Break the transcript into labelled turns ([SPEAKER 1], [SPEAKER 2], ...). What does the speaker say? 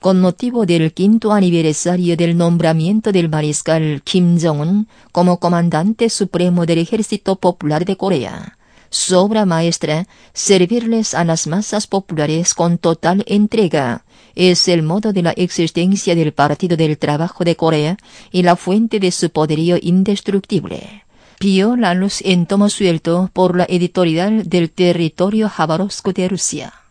[SPEAKER 1] con motivo del 5º aniversario del nombramiento del mariscal Kim Jong-un como comandante supremo del Ejército Popular de Corea. Su obra maestra, servirles a las masas populares con total entrega, es el modo de la existencia del Partido del Trabajo de Corea y la fuente de su poderío indestructible. Vio la luz en tomo suelto por la editorial del Territorio Jabarovsko de Rusia.